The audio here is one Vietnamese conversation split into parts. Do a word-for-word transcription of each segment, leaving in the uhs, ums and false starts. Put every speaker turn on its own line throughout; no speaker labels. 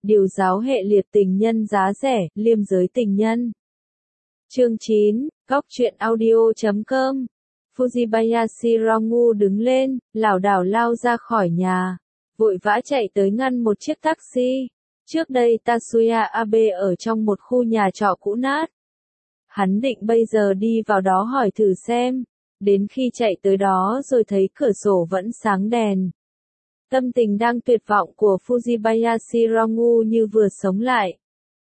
Điều giáo hệ liệt tình nhân giá rẻ, liêm giới tình nhân. Chương chín, Góc truyện audio chấm com. Fujibayashi Rongu đứng lên, lảo đảo lao ra khỏi nhà, vội vã chạy tới ngăn một chiếc taxi. Trước đây Tatsuya Abe ở trong một khu nhà trọ cũ nát. Hắn định bây giờ đi vào đó hỏi thử xem. Đến khi chạy tới đó rồi thấy cửa sổ vẫn sáng đèn. Tâm tình đang tuyệt vọng của Fujibayashi Rongu như vừa sống lại.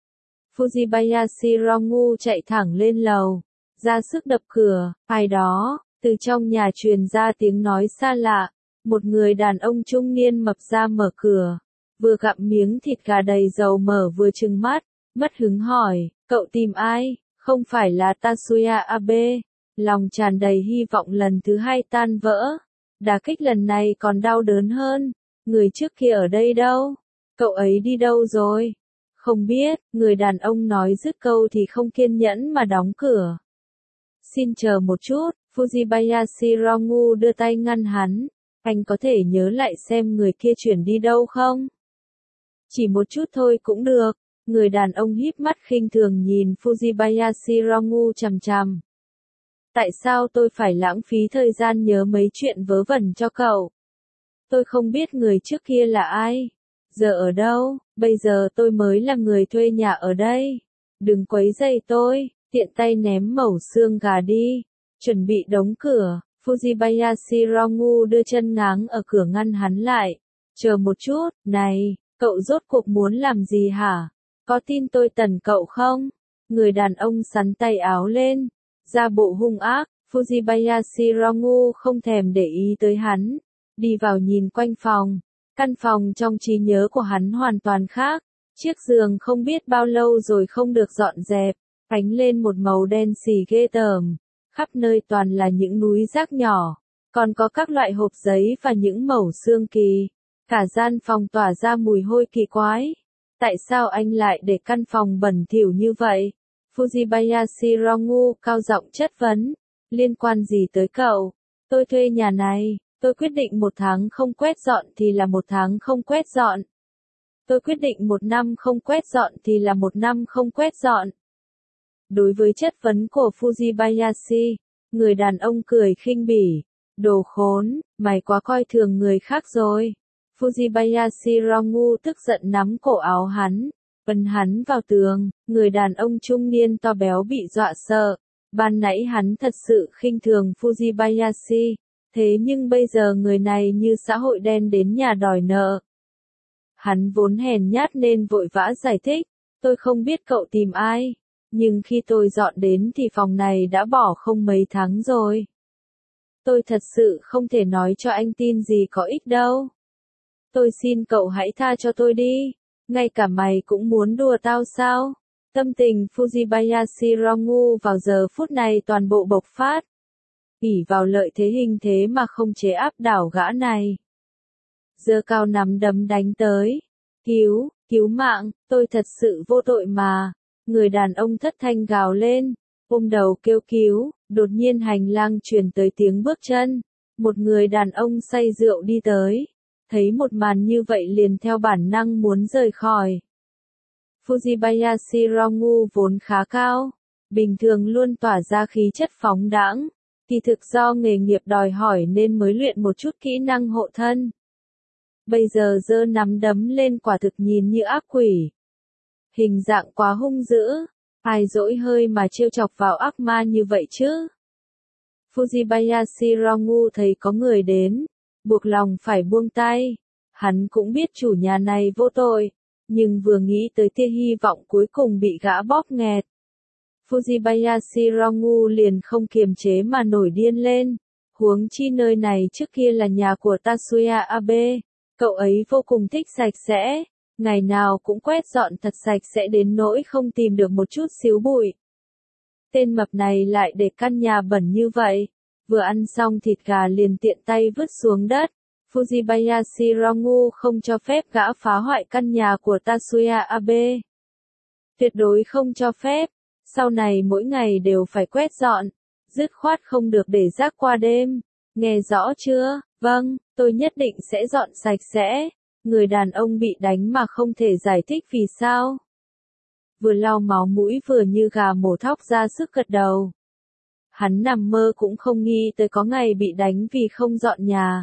Fujibayashi Rongu chạy thẳng lên lầu, ra sức đập cửa. Ai đó, từ trong nhà truyền ra tiếng nói xa lạ. Một người đàn ông trung niên mập ra mở cửa, vừa gặm miếng thịt gà đầy dầu mỡ vừa trừng mắt, mất hứng hỏi, cậu tìm ai? Không phải là Tatsuya Abe. Lòng tràn đầy hy vọng lần thứ hai tan vỡ. Đả kích lần này còn đau đớn hơn. Người trước kia ở đây đâu? Cậu ấy đi đâu rồi? Không biết, người đàn ông nói dứt câu thì không kiên nhẫn mà đóng cửa. Xin chờ một chút, Fujibayashi Rongu đưa tay ngăn hắn. Anh có thể nhớ lại xem người kia chuyển đi đâu không? Chỉ một chút thôi cũng được. Người đàn ông híp mắt khinh thường nhìn Fujibayashi Rongu chằm chằm. Tại sao tôi phải lãng phí thời gian nhớ mấy chuyện vớ vẩn cho cậu? Tôi không biết người trước kia là ai. Giờ ở đâu? Bây giờ tôi mới là người thuê nhà ở đây. Đừng quấy rầy tôi. Tiện tay ném mẩu xương gà đi. Chuẩn bị đóng cửa. Fujibayashi Rongu đưa chân ngáng ở cửa ngăn hắn lại. Chờ một chút, này, cậu rốt cuộc muốn làm gì hả? Có tin tôi tần cậu không? Người đàn ông sắn tay áo lên, ra bộ hung ác. Fujibayashi Rongu không thèm để ý tới hắn, đi vào nhìn quanh phòng. Căn phòng trong trí nhớ của hắn hoàn toàn khác. Chiếc giường không biết bao lâu rồi không được dọn dẹp, ánh lên một màu đen xì ghê tởm. Khắp nơi toàn là những núi rác nhỏ, còn có các loại hộp giấy và những mẩu xương kỳ. Cả gian phòng tỏa ra mùi hôi kỳ quái. Tại sao anh lại để căn phòng bẩn thỉu như vậy? Fujibayashi Rongu cao giọng chất vấn. Liên quan gì tới cậu? Tôi thuê nhà này, tôi quyết định một tháng không quét dọn thì là một tháng không quét dọn. Tôi quyết định một năm không quét dọn thì là một năm không quét dọn. Đối với chất vấn của Fujibayashi, người đàn ông cười khinh bỉ. Đồ khốn, mày quá coi thường người khác rồi. Fujibayashi Rongu tức giận nắm cổ áo hắn, ấn hắn vào tường. Người đàn ông trung niên to béo bị dọa sợ. Ban nãy hắn thật sự khinh thường Fujibayashi, thế nhưng bây giờ người này như xã hội đen đến nhà đòi nợ. Hắn vốn hèn nhát nên vội vã giải thích, tôi không biết cậu tìm ai, nhưng khi tôi dọn đến thì phòng này đã bỏ không mấy tháng rồi. Tôi thật sự không thể nói cho anh tin gì có ích đâu. Tôi xin cậu hãy tha cho tôi đi, ngay cả mày cũng muốn đùa tao sao? Tâm tình Fujibayashi Rongu vào giờ phút này toàn bộ bộc phát. ỷ vào lợi thế hình thế mà không chế áp đảo gã này. Giơ cao nắm đấm đánh tới. Cứu, cứu mạng, tôi thật sự vô tội mà. Người đàn ông thất thanh gào lên, ôm đầu kêu cứu. Đột nhiên hành lang truyền tới tiếng bước chân. Một người đàn ông say rượu đi tới. Thấy một màn như vậy liền theo bản năng muốn rời khỏi. Fujibayashi Rongu vốn khá cao, bình thường luôn tỏa ra khí chất phóng đãng, kỳ thực do nghề nghiệp đòi hỏi nên mới luyện một chút kỹ năng hộ thân. Bây giờ giơ nắm đấm lên quả thực nhìn như ác quỷ. Hình dạng quá hung dữ, ai dỗi hơi mà trêu chọc vào ác ma như vậy chứ? Fujibayashi Rongu thấy có người đến, buộc lòng phải buông tay. Hắn cũng biết chủ nhà này vô tội, nhưng vừa nghĩ tới tia hy vọng cuối cùng bị gã bóp nghẹt. Fujibayashi Rongu liền không kiềm chế mà nổi điên lên. Huống chi nơi này trước kia là nhà của Tatsuya Abe, cậu ấy vô cùng thích sạch sẽ, ngày nào cũng quét dọn thật sạch sẽ đến nỗi không tìm được một chút xíu bụi. Tên mập này lại để căn nhà bẩn như vậy, vừa ăn xong thịt gà liền tiện tay vứt xuống đất. Fujibayashi Rongu không cho phép gã phá hoại căn nhà của Tatsuya Abe. Tuyệt đối không cho phép, sau này mỗi ngày đều phải quét dọn, dứt khoát không được để rác qua đêm. Nghe rõ chưa? Vâng, tôi nhất định sẽ dọn sạch sẽ. người đàn ông bị đánh mà không thể giải thích vì sao. Vừa lau máu mũi vừa như gà mổ thóc ra sức gật đầu. Hắn nằm mơ cũng không nghĩ tới có ngày bị đánh vì không dọn nhà.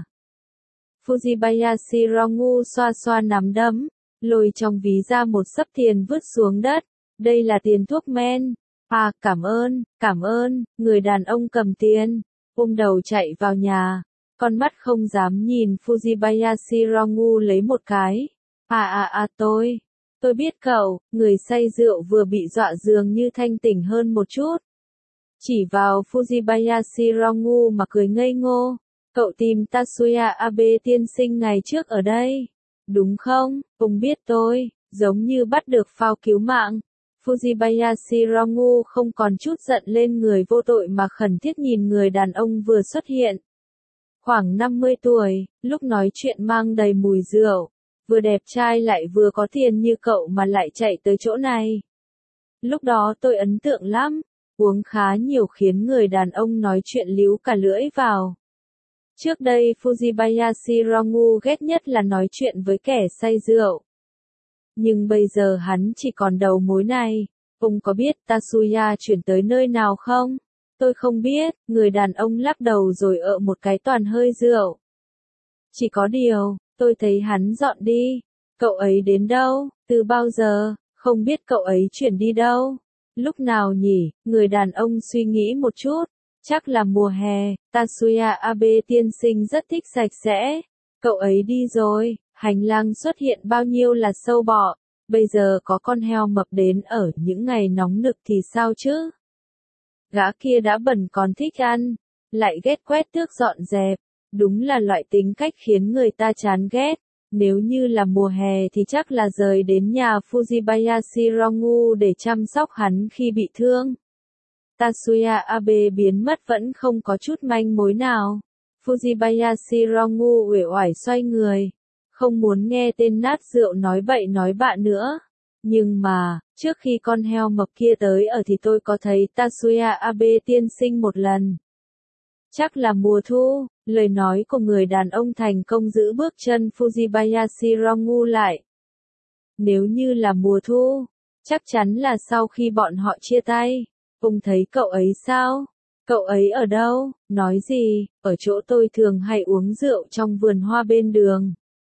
Fujibayashi Rongu xoa xoa nắm đấm, lôi trong ví ra một xấp tiền vứt xuống đất. Đây là tiền thuốc men. À, cảm ơn, cảm ơn, người đàn ông cầm tiền, ôm đầu chạy vào nhà. Con mắt không dám nhìn Fujibayashi Rongu lấy một cái. À à à tôi, tôi biết cậu, người say rượu vừa bị dọa dường như thanh tỉnh hơn một chút. Chỉ vào Fujibayashi Rongu mà cười ngây ngô. Cậu tìm Tatsuya Abe tiên sinh ngày trước ở đây, đúng không? Ông biết tôi, giống như bắt được phao cứu mạng. Fujibayashi Rongu không còn chút giận lên người vô tội mà khẩn thiết nhìn người đàn ông vừa xuất hiện. Khoảng năm mươi tuổi, lúc nói chuyện mang đầy mùi rượu, vừa đẹp trai lại vừa có tiền như cậu mà lại chạy tới chỗ này. Lúc đó tôi ấn tượng lắm, uống khá nhiều khiến người đàn ông nói chuyện líu cả lưỡi vào. Trước đây Fujibayashi Rongu ghét nhất là nói chuyện với kẻ say rượu. Nhưng bây giờ hắn chỉ còn đầu mối này. Ông có biết Tatsuya chuyển tới nơi nào không? Tôi không biết, người đàn ông lắc đầu rồi ợ một cái toàn hơi rượu. Chỉ có điều, tôi thấy hắn dọn đi. Cậu ấy đến đâu? Từ bao giờ? Không biết cậu ấy chuyển đi đâu? Lúc nào nhỉ? Người đàn ông suy nghĩ một chút. Chắc là mùa hè, Tatsuya Abe tiên sinh rất thích sạch sẽ. Cậu ấy đi rồi, hành lang xuất hiện bao nhiêu là sâu bọ. Bây giờ có con heo mập đến ở những ngày nóng nực thì sao chứ? Gã kia đã bẩn còn thích ăn, lại ghét quét tước dọn dẹp. Đúng là loại tính cách khiến người ta chán ghét. Nếu như là mùa hè thì chắc là rời đến nhà Fujibayashi Rongu để chăm sóc hắn khi bị thương. Tatsuya Abe biến mất vẫn không có chút manh mối nào. Fujibayashi Rongu uể oải xoay người. Không muốn nghe tên nát rượu nói bậy nói bạ nữa. Nhưng mà, trước khi con heo mập kia tới ở thì tôi có thấy Tatsuya Abe tiên sinh một lần. Chắc là mùa thu, lời nói của người đàn ông thành công giữ bước chân Fujibayashi Rongu lại. Nếu như là mùa thu, chắc chắn là sau khi bọn họ chia tay. Ông thấy cậu ấy sao? Cậu ấy ở đâu? Nói gì? Ở chỗ tôi thường hay uống rượu trong vườn hoa bên đường.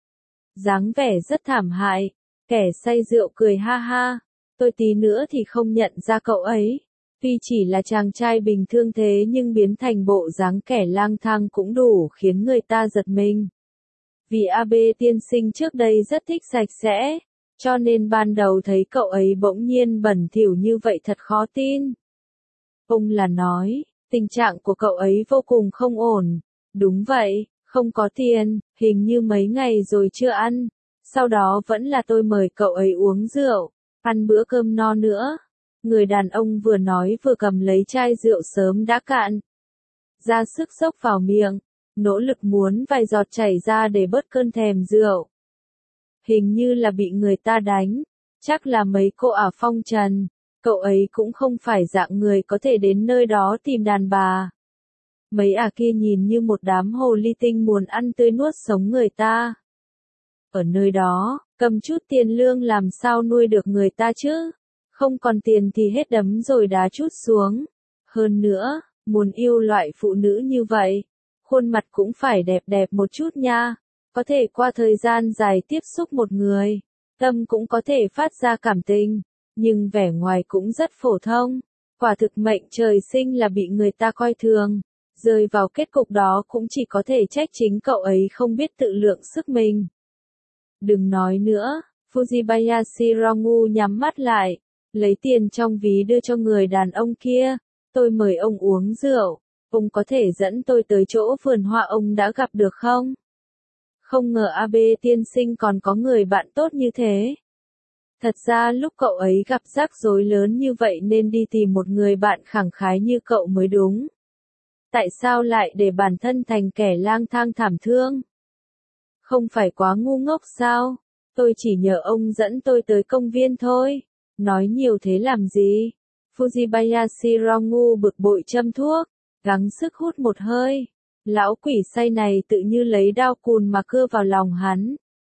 Dáng vẻ rất thảm hại. Kẻ say rượu cười ha ha. Tôi tí nữa thì không nhận ra cậu ấy. Tuy chỉ là chàng trai bình thường thế nhưng biến thành bộ dáng kẻ lang thang cũng đủ khiến người ta giật mình. Vì Abe tiên sinh trước đây rất thích sạch sẽ, cho nên ban đầu thấy cậu ấy bỗng nhiên bẩn thỉu như vậy thật khó tin. Ông là nói, tình trạng của cậu ấy vô cùng không ổn. Đúng vậy, không có tiền, hình như mấy ngày rồi chưa ăn. Sau đó vẫn là tôi mời cậu ấy uống rượu, ăn bữa cơm no nữa. Người đàn ông vừa nói vừa cầm lấy chai rượu sớm đã cạn. Ra sức xốc vào miệng, nỗ lực muốn vài giọt chảy ra để bớt cơn thèm rượu. Hình như là bị người ta đánh, chắc là mấy cô ả phong trần. Cậu ấy cũng không phải dạng người có thể đến nơi đó tìm đàn bà. Mấy ả kia nhìn như một đám hồ ly tinh muốn ăn tươi nuốt sống người ta. Ở nơi đó, cầm chút tiền lương làm sao nuôi được người ta chứ? Không còn tiền thì hết đấm rồi đá chút xuống. Hơn nữa, muốn yêu loại phụ nữ như vậy, khuôn mặt cũng phải đẹp đẹp một chút nha. Có thể qua thời gian dài tiếp xúc một người, tâm cũng có thể phát ra cảm tình. Nhưng vẻ ngoài cũng rất phổ thông. Quả thực mệnh trời sinh là bị người ta coi thường. Rơi vào kết cục đó cũng chỉ có thể trách chính cậu ấy không biết tự lượng sức mình. Đừng nói nữa, Fujibayashi Rongu nhắm mắt lại, lấy tiền trong ví đưa cho người đàn ông kia. Tôi mời ông uống rượu, ông có thể dẫn tôi tới chỗ vườn hoa ông đã gặp được không? Không ngờ Abe tiên sinh còn có người bạn tốt như thế. Thật ra lúc cậu ấy gặp rắc rối lớn như vậy nên đi tìm một người bạn khẳng khái như cậu mới đúng. Tại sao lại để bản thân thành kẻ lang thang thảm thương? Không phải quá ngu ngốc sao? Tôi chỉ nhờ ông dẫn tôi tới công viên thôi. Nói nhiều thế làm gì? Fujibayashi Rongu bực bội châm thuốc, gắng sức hút một hơi. Lão quỷ say này tự như lấy đao cùn mà cưa vào lòng hắn.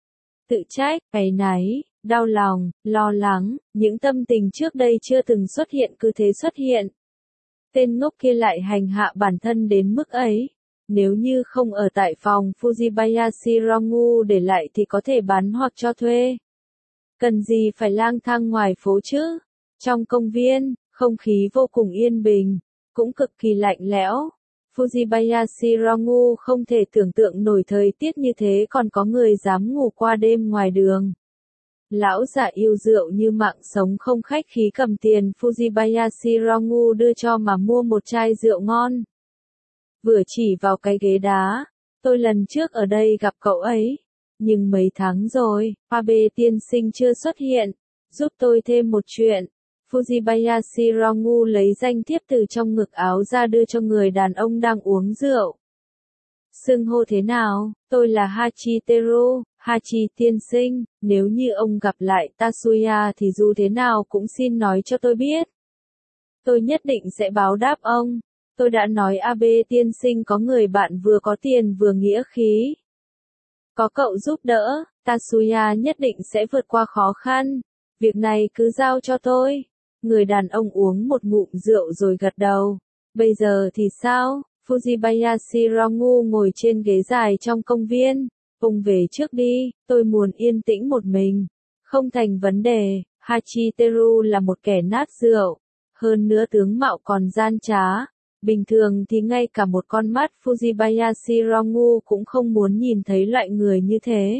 tự trách, áy náy, đau lòng, lo lắng, những tâm tình trước đây chưa từng xuất hiện cứ thế xuất hiện. Tên ngốc kia lại hành hạ bản thân đến mức ấy. Nếu như không ở tại phòng Fujibayashi Rongu để lại thì có thể bán hoặc cho thuê. Cần gì phải lang thang ngoài phố chứ? Trong công viên, không khí vô cùng yên bình, cũng cực kỳ lạnh lẽo. Fujibayashi Rongu không thể tưởng tượng nổi thời tiết như thế còn có người dám ngủ qua đêm ngoài đường. Lão già yêu rượu như mạng sống không khách khí cầm tiền Fujibayashi Rongu đưa cho mà mua một chai rượu ngon. Vừa chỉ vào cái ghế đá, tôi lần trước ở đây gặp cậu ấy, nhưng mấy tháng rồi, Abe tiên sinh chưa xuất hiện, giúp tôi thêm một chuyện. Fujibayashi Rongu lấy danh thiếp từ trong ngực áo ra đưa cho người đàn ông đang uống rượu. Xưng hô thế nào? Tôi là Hachiteru, Hachi tiên sinh, nếu như ông gặp lại Tatsuya thì dù thế nào cũng xin nói cho tôi biết. Tôi nhất định sẽ báo đáp ông. Tôi đã nói Abe tiên sinh có người bạn vừa có tiền vừa nghĩa khí. Có cậu giúp đỡ, Tatsuya nhất định sẽ vượt qua khó khăn. Việc này cứ giao cho tôi. Người đàn ông uống một ngụm rượu rồi gật đầu. Bây giờ thì sao? Fujibayashi Rongu ngồi trên ghế dài trong công viên. Ông về trước đi, tôi muốn yên tĩnh một mình. Không thành vấn đề, Hachiteru là một kẻ nát rượu. Hơn nữa tướng mạo còn gian trá. Bình thường thì ngay cả một con mắt Fujibayashi Rongu cũng không muốn nhìn thấy loại người như thế.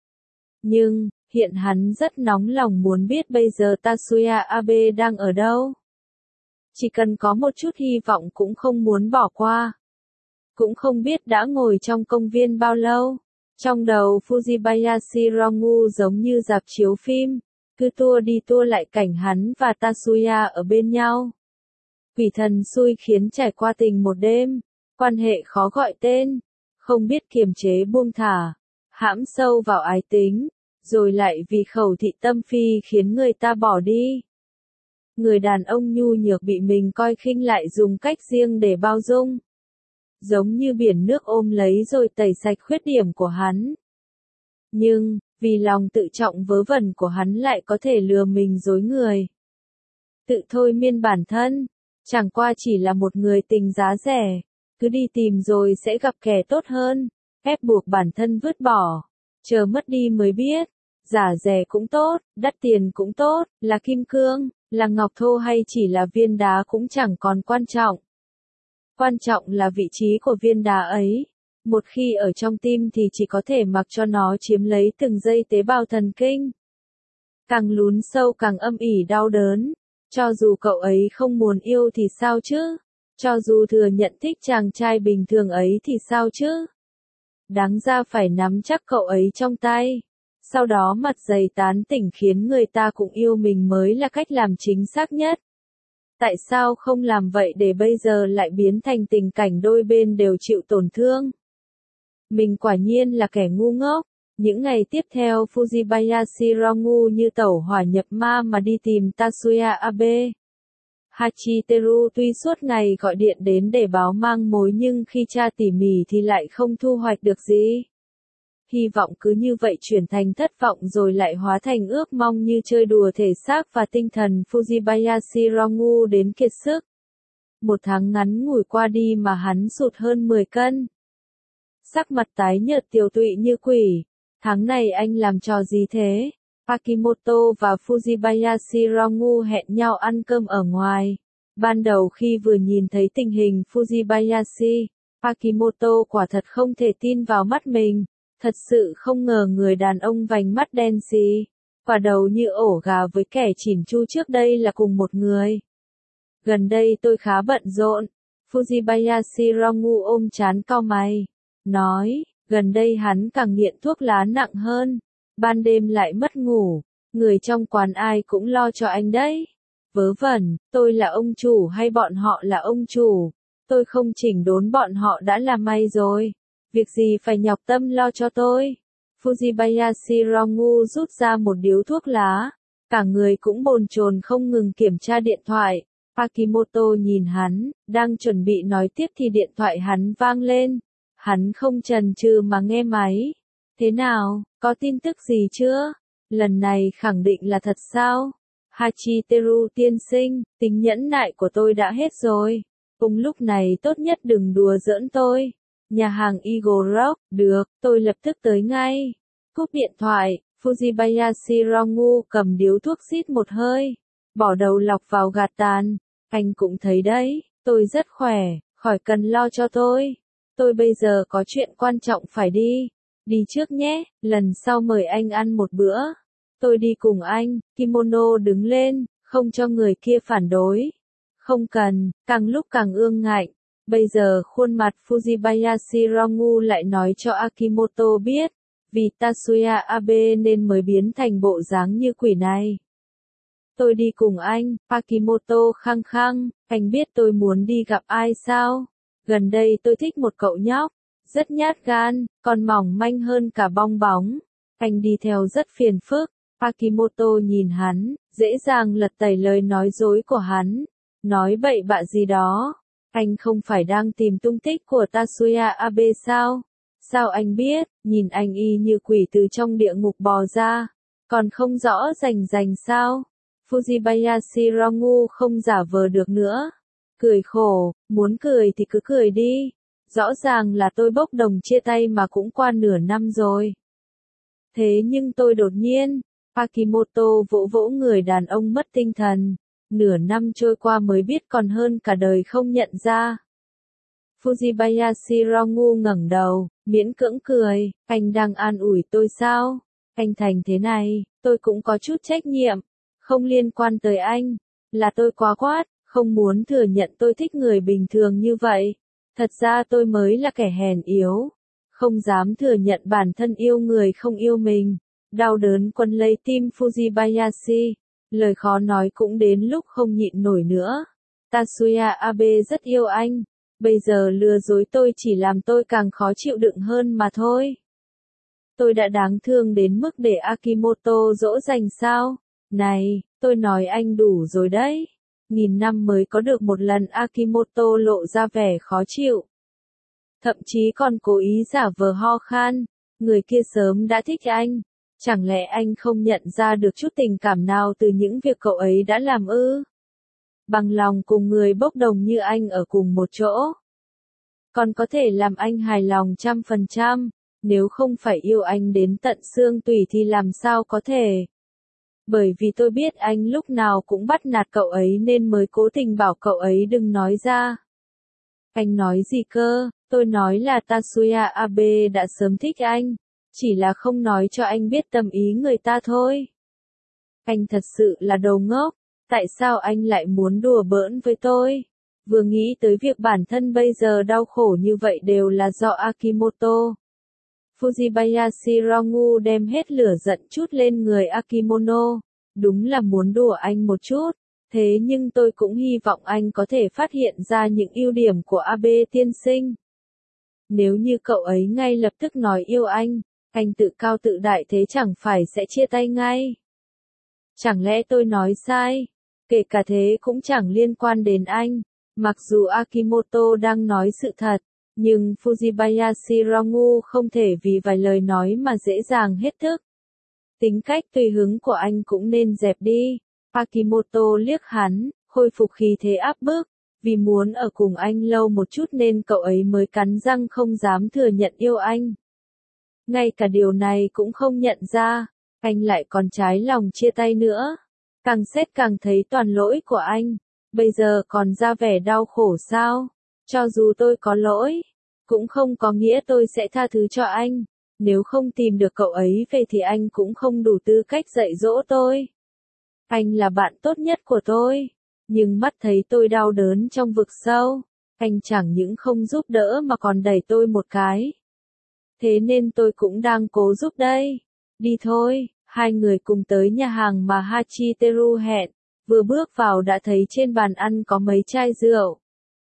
Nhưng, hiện hắn rất nóng lòng muốn biết bây giờ Tatsuya Abe đang ở đâu. Chỉ cần có một chút hy vọng cũng không muốn bỏ qua. Cũng không biết đã ngồi trong công viên bao lâu. Trong đầu Fujibayashi Rongu giống như rạp chiếu phim, cứ tua đi tua lại cảnh hắn và Tatsuya ở bên nhau. Quỷ thần xui khiến trải qua tình một đêm, quan hệ khó gọi tên, không biết kiềm chế buông thả, hãm sâu vào ái tính, rồi lại vì khẩu thị tâm phi khiến người ta bỏ đi. Người đàn ông nhu nhược bị mình coi khinh lại dùng cách riêng để bao dung. Giống như biển nước ôm lấy rồi tẩy sạch khuyết điểm của hắn. Nhưng, vì lòng tự trọng vớ vẩn của hắn lại có thể lừa mình dối người. Tự thôi miên bản thân, chẳng qua chỉ là một người tình giá rẻ, cứ đi tìm rồi sẽ gặp kẻ tốt hơn, ép buộc bản thân vứt bỏ, chờ mất đi mới biết, giả rẻ cũng tốt, đắt tiền cũng tốt, là kim cương, là ngọc thô hay chỉ là viên đá cũng chẳng còn quan trọng. Quan trọng là vị trí của viên đá ấy. Một khi ở trong tim thì chỉ có thể mặc cho nó chiếm lấy từng giây tế bào thần kinh. Càng lún sâu càng âm ỉ đau đớn. Cho dù cậu ấy không muốn yêu thì sao chứ? Cho dù thừa nhận thích chàng trai bình thường ấy thì sao chứ? Đáng ra phải nắm chắc cậu ấy trong tay. Sau đó mặt dày tán tỉnh khiến người ta cũng yêu mình mới là cách làm chính xác nhất. Tại sao không làm vậy để bây giờ lại biến thành tình cảnh đôi bên đều chịu tổn thương? Mình quả nhiên là kẻ ngu ngốc. Những ngày tiếp theo Fujibayashi Rongu như tẩu hỏa nhập ma mà đi tìm Tatsuya Abe. Hachiteru tuy suốt ngày gọi điện đến để báo mang mối nhưng khi tra tỉ mỉ thì lại không thu hoạch được gì. Hy vọng cứ như vậy chuyển thành thất vọng rồi lại hóa thành ước mong như chơi đùa thể xác và tinh thần Fujibayashi Rongu đến kiệt sức. Một tháng ngắn ngủi qua đi mà hắn sụt hơn mười cân. Sắc mặt tái nhợt tiều tụy như quỷ. Tháng này anh làm trò gì thế? Akimoto và Fujibayashi Rongu hẹn nhau ăn cơm ở ngoài. Ban đầu khi vừa nhìn thấy tình hình Fujibayashi, Akimoto quả thật không thể tin vào mắt mình. Thật sự không ngờ người đàn ông vành mắt đen xì, quả đầu như ổ gà với kẻ chỉn chu trước đây là cùng một người. Gần đây tôi khá bận rộn. Fujibayashi Rongu ôm trán cau mày. Nói, gần đây hắn càng nghiện thuốc lá nặng hơn. Ban đêm lại mất ngủ. Người trong quán ai cũng lo cho anh đấy. Vớ vẩn, tôi là ông chủ hay bọn họ là ông chủ? Tôi không chỉnh đốn bọn họ đã là may rồi. Việc gì phải nhọc tâm lo cho tôi? Fujibayashi Rongu rút ra một điếu thuốc lá. Cả người cũng bồn chồn không ngừng kiểm tra điện thoại. Akimoto nhìn hắn, đang chuẩn bị nói tiếp thì điện thoại hắn vang lên. Hắn không chần chừ mà nghe máy. Thế nào, Có tin tức gì chưa? Lần này khẳng định là thật sao? Hachiteru tiên sinh, tính nhẫn nại của tôi đã hết rồi. Cùng lúc này tốt nhất đừng đùa giỡn tôi. Nhà hàng Eagle Rock, được, tôi lập tức tới ngay. Cúp điện thoại, Fujibayashi Rongu cầm điếu thuốc xít một hơi, bỏ đầu lọc vào gạt tàn. Anh cũng thấy đấy, tôi rất khỏe, khỏi cần lo cho tôi. Tôi bây giờ có chuyện quan trọng phải đi. Đi trước nhé, lần sau mời anh ăn một bữa. Tôi đi cùng anh, kimono đứng lên, không cho người kia phản đối. Không cần, càng lúc càng ương ngạnh. Bây giờ khuôn mặt Fujibayashi Rongu lại nói cho Akimoto biết, vì Tatsuya Abe nên mới biến thành bộ dáng như quỷ này. Tôi đi cùng anh, Akimoto khăng khăng, anh biết tôi muốn đi gặp ai sao? Gần đây tôi thích một cậu nhóc, rất nhát gan, còn mỏng manh hơn cả bong bóng. Anh đi theo rất phiền phức. Akimoto nhìn hắn, dễ dàng lật tẩy lời nói dối của hắn. Nói bậy bạ gì đó. Anh không phải đang tìm tung tích của Tatsuya Abe sao? Sao anh biết, nhìn anh y như quỷ từ trong địa ngục bò ra. Còn không rõ rành rành sao? Fujibayashi Rongu không giả vờ được nữa. Cười khổ, muốn cười thì cứ cười đi. Rõ ràng là tôi bốc đồng chia tay mà cũng qua nửa năm rồi. Thế nhưng tôi đột nhiên, Akimoto vỗ vỗ người đàn ông mất tinh thần. Nửa năm trôi qua mới biết còn hơn cả đời không nhận ra. Fujibayashi Rongu ngẩng đầu, miễn cưỡng cười, anh đang an ủi tôi sao? Anh thành thế này, tôi cũng có chút trách nhiệm. Không liên quan tới anh, là tôi quá quát, không muốn thừa nhận tôi thích người bình thường như vậy. Thật ra tôi mới là kẻ hèn yếu, không dám thừa nhận bản thân yêu người không yêu mình. Đau đớn quấn lấy tim Fujibayashi, lời khó nói cũng đến lúc không nhịn nổi nữa. Tatsuya Abe rất yêu anh, bây giờ lừa dối tôi chỉ làm tôi càng khó chịu đựng hơn mà thôi. Tôi đã đáng thương đến mức để Akimoto dỗ dành sao? Này, tôi nói anh đủ rồi đấy. Nghìn năm mới có được một lần Akimoto lộ ra vẻ khó chịu. Thậm chí còn cố ý giả vờ ho khan. Người kia sớm đã thích anh. Chẳng lẽ anh không nhận ra được chút tình cảm nào từ những việc cậu ấy đã làm ư? Bằng lòng cùng người bốc đồng như anh ở cùng một chỗ. Còn có thể làm anh hài lòng trăm phần trăm. Nếu không phải yêu anh đến tận xương tủy thì làm sao có thể? Bởi vì tôi biết anh lúc nào cũng bắt nạt cậu ấy nên mới cố tình bảo cậu ấy đừng nói ra. Anh nói gì cơ? Tôi nói là Tatsuya Abe đã sớm thích anh. Chỉ là không nói cho anh biết tâm ý người ta thôi. Anh thật sự là đồ ngốc. Tại sao anh lại muốn đùa bỡn với tôi? Vừa nghĩ tới việc bản thân bây giờ đau khổ như vậy đều là do Akimoto. Fujibayashi Rongu đem hết lửa giận chút lên người Akimono. Đúng là muốn đùa anh một chút. Thế nhưng tôi cũng hy vọng anh có thể phát hiện ra những ưu điểm của Abe tiên sinh. Nếu như cậu ấy ngay lập tức nói yêu anh, anh tự cao tự đại thế chẳng phải sẽ chia tay ngay. Chẳng lẽ tôi nói sai? Kể cả thế cũng chẳng liên quan đến anh. Mặc dù Akimoto đang nói sự thật, nhưng Fujibayashi Rongu không thể vì vài lời nói mà dễ dàng hết thức. Tính cách tùy hứng của anh cũng nên dẹp đi. Akimoto liếc hắn, khôi phục khí thế áp bức. Vì muốn ở cùng anh lâu một chút nên cậu ấy mới cắn răng không dám thừa nhận yêu anh. Ngay cả điều này cũng không nhận ra, anh lại còn trái lòng chia tay nữa. Càng xét càng thấy toàn lỗi của anh. Bây giờ còn ra vẻ đau khổ sao? Cho dù tôi có lỗi, cũng không có nghĩa tôi sẽ tha thứ cho anh. Nếu không tìm được cậu ấy về thì anh cũng không đủ tư cách dạy dỗ tôi. Anh là bạn tốt nhất của tôi. Nhưng mắt thấy tôi đau đớn trong vực sâu, anh chẳng những không giúp đỡ mà còn đẩy tôi một cái. Thế nên tôi cũng đang cố giúp đây. Đi thôi, hai người cùng tới nhà hàng mà Hachiteru hẹn. Vừa bước vào đã thấy trên bàn ăn có mấy chai rượu.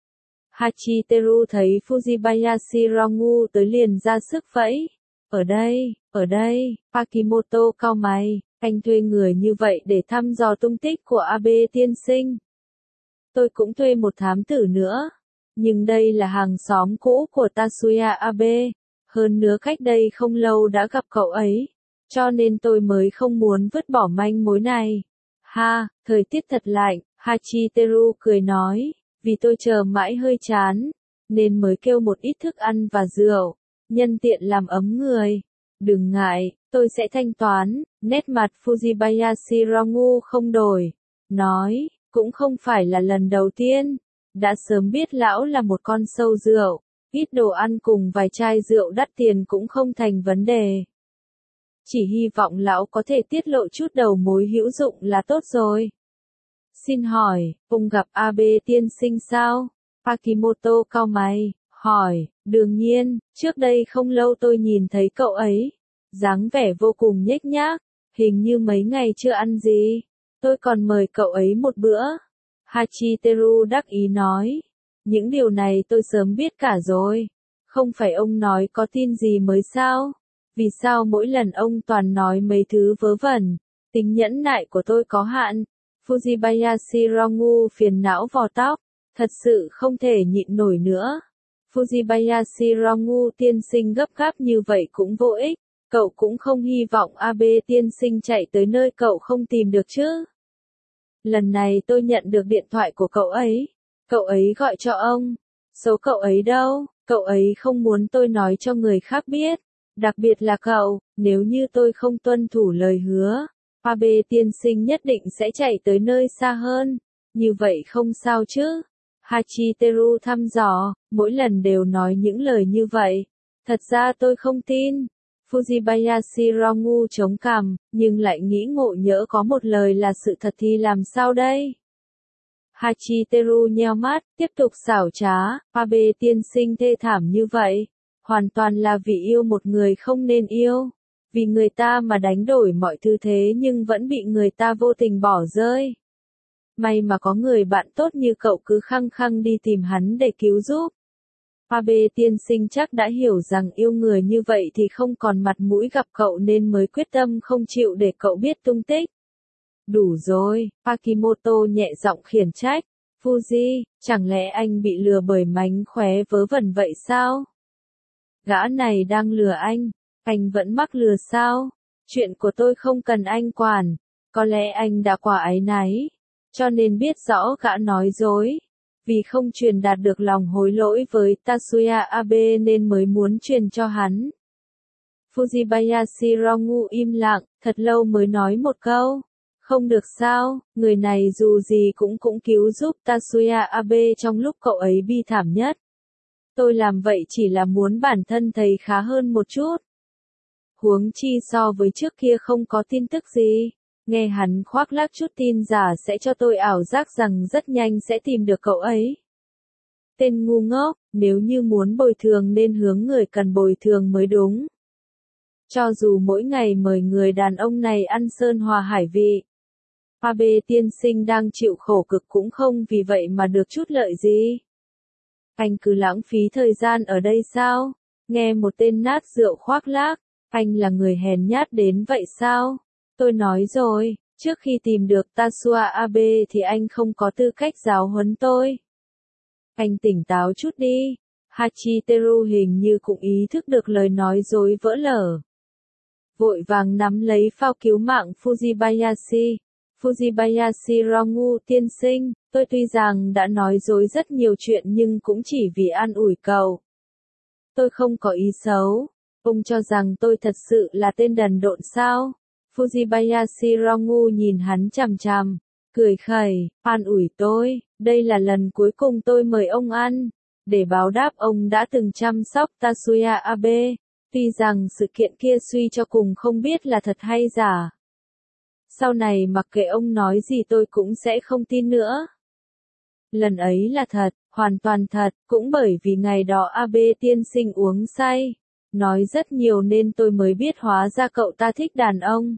Hachiteru thấy Fujibayashi Rongu tới liền ra sức vẫy. Ở đây, ở đây, Akimoto cau mày, anh thuê người như vậy để thăm dò tung tích của Abe tiên sinh. Tôi cũng thuê một thám tử nữa. Nhưng đây là hàng xóm cũ của Tatsuya Abe. Hơn nữa cách đây không lâu đã gặp cậu ấy. cho nên tôi mới không muốn vứt bỏ manh mối này. Ha, thời tiết thật lạnh, Hachiteru cười nói, vì tôi chờ mãi hơi chán, nên mới kêu một ít thức ăn và rượu, nhân tiện làm ấm người. Đừng ngại, tôi sẽ thanh toán. Nét mặt Fujibayashi Rongu không đổi, nói, cũng không phải là lần đầu tiên, đã sớm biết lão là một con sâu rượu, ít đồ ăn cùng vài chai rượu đắt tiền cũng không thành vấn đề. Chỉ hy vọng lão có thể tiết lộ chút đầu mối hữu dụng là tốt rồi. Xin hỏi, ông gặp Abe tiên sinh sao? Akimoto cau mày, hỏi, đương nhiên, trước đây không lâu tôi nhìn thấy cậu ấy, dáng vẻ vô cùng nhếch nhác, hình như mấy ngày chưa ăn gì, tôi còn mời cậu ấy một bữa. Hachiteru đắc ý nói, những điều này tôi sớm biết cả rồi, không phải ông nói có tin gì mới sao? Vì sao mỗi lần ông toàn nói mấy thứ vớ vẩn, tính nhẫn nại của tôi có hạn. Fujibayashi Rongu phiền não vò tóc, thật sự không thể nhịn nổi nữa. Fujibayashi Rongu tiên sinh gấp gáp như vậy cũng vô ích, cậu cũng không hy vọng Abe tiên sinh chạy tới nơi cậu không tìm được chứ. Lần này tôi nhận được điện thoại của cậu ấy, cậu ấy gọi cho ông, số cậu ấy đâu, cậu ấy không muốn tôi nói cho người khác biết, đặc biệt là cậu, nếu như tôi không tuân thủ lời hứa. Abe tiên sinh nhất định sẽ chạy tới nơi xa hơn, như vậy không sao chứ. Hachiteru thăm dò, mỗi lần đều nói những lời như vậy. Thật ra tôi không tin. Fujibayashi Rongu chống cằm, nhưng lại nghĩ ngộ nhỡ có một lời là sự thật thì làm sao đây? Hachiteru nheo mắt, tiếp tục xảo trá, Abe tiên sinh thê thảm như vậy, hoàn toàn là vì yêu một người không nên yêu. Vì người ta mà đánh đổi mọi thứ thế nhưng vẫn bị người ta vô tình bỏ rơi. May mà có người bạn tốt như cậu cứ khăng khăng đi tìm hắn để cứu giúp. Abe tiên sinh chắc đã hiểu rằng yêu người như vậy thì không còn mặt mũi gặp cậu nên mới quyết tâm không chịu để cậu biết tung tích. Đủ rồi, Akimoto nhẹ giọng khiển trách. Fuji, chẳng lẽ anh bị lừa bởi mánh khóe vớ vẩn vậy sao? Gã này đang lừa anh. Anh vẫn mắc lừa sao? Chuyện của tôi không cần anh quản. Có lẽ anh đã quá áy náy, cho nên biết rõ gã nói dối. Vì không truyền đạt được lòng hối lỗi với Tatsuya Abe nên mới muốn truyền cho hắn. Fujibayashi Rongu im lặng, thật lâu mới nói một câu. Không được sao, người này dù gì cũng cũng cứu giúp Tatsuya Abe trong lúc cậu ấy bi thảm nhất. Tôi làm vậy chỉ là muốn bản thân thấy khá hơn một chút. Huống chi so với trước kia không có tin tức gì. Nghe hắn khoác lác chút tin giả sẽ cho tôi ảo giác rằng rất nhanh sẽ tìm được cậu ấy. Tên ngu ngốc, nếu như muốn bồi thường nên hướng người cần bồi thường mới đúng. Cho dù mỗi ngày mời người đàn ông này ăn sơn hòa hải vị, Abe tiên sinh đang chịu khổ cực cũng không vì vậy mà được chút lợi gì. Anh cứ lãng phí thời gian ở đây sao? Nghe một tên nát rượu khoác lác, anh là người hèn nhát đến vậy sao? Tôi nói rồi, trước khi tìm được Tatsuya Abe thì anh không có tư cách giáo huấn tôi. Anh tỉnh táo chút đi. Hachiteru hình như cũng ý thức được lời nói dối vỡ lở. Vội vàng nắm lấy phao cứu mạng Fujibayashi. Fujibayashi Rongu tiên sinh, tôi tuy rằng đã nói dối rất nhiều chuyện nhưng cũng chỉ vì an ủi cậu. Tôi không có ý xấu. Ông cho rằng tôi thật sự là tên đần độn sao? Fujibayashi Rongu nhìn hắn chằm chằm, cười khẩy, an ủi tôi, đây là lần cuối cùng tôi mời ông ăn, để báo đáp ông đã từng chăm sóc Tatsuya Abe, tuy rằng sự kiện kia suy cho cùng không biết là thật hay giả. Sau này mặc kệ ông nói gì tôi cũng sẽ không tin nữa. Lần ấy là thật, hoàn toàn thật, cũng bởi vì ngày đó Abe tiên sinh uống say, nói rất nhiều nên tôi mới biết hóa ra cậu ta thích đàn ông.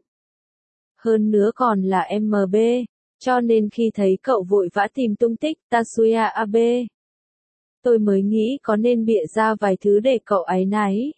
Hơn nữa còn là em bê, cho nên khi thấy cậu vội vã tìm tung tích Tatsuya Abe, tôi mới nghĩ có nên bịa ra vài thứ để cậu áy náy.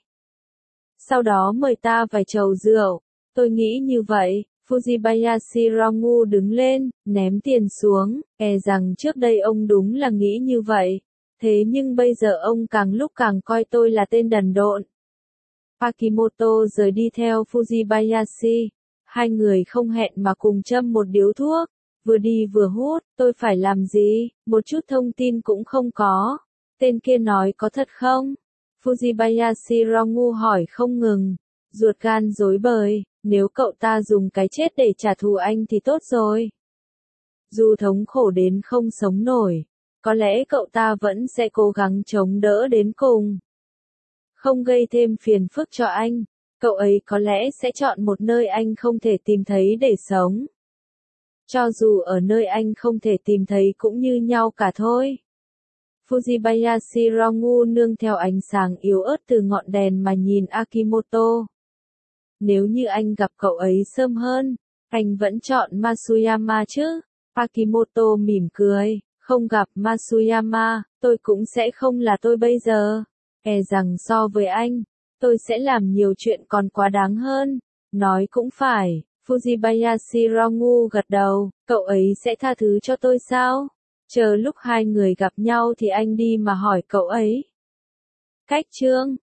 Sau đó mời ta vài chầu rượu, tôi nghĩ như vậy. Fujibayashi Rongu đứng lên, ném tiền xuống, e rằng trước đây ông đúng là nghĩ như vậy, thế nhưng bây giờ ông càng lúc càng coi tôi là tên đần độn. Akimoto rời đi theo Fujibayashi. Hai người không hẹn mà cùng châm một điếu thuốc, vừa đi vừa hút. Tôi phải làm gì? Một chút thông tin cũng không có. Tên kia nói có thật không? Fujibayashi Rongu hỏi không ngừng, ruột gan rối bời. Nếu cậu ta dùng cái chết để trả thù anh thì tốt rồi. Dù thống khổ đến không sống nổi, có lẽ cậu ta vẫn sẽ cố gắng chống đỡ đến cùng. Không gây thêm phiền phức cho anh, cậu ấy có lẽ sẽ chọn một nơi anh không thể tìm thấy để sống. Cho dù ở nơi anh không thể tìm thấy cũng như nhau cả thôi. Fujibayashi Rongu nương theo ánh sáng yếu ớt từ ngọn đèn mà nhìn Akimoto. Nếu như anh gặp cậu ấy sớm hơn, anh vẫn chọn Masuyama chứ? Akimoto mỉm cười, không gặp Masuyama, tôi cũng sẽ không là tôi bây giờ. E rằng so với anh, tôi sẽ làm nhiều chuyện còn quá đáng hơn. Nói cũng phải, Fujibayashi Rongu gật đầu, cậu ấy sẽ tha thứ cho tôi sao? Chờ lúc hai người gặp nhau thì anh đi mà hỏi cậu ấy. Cách chương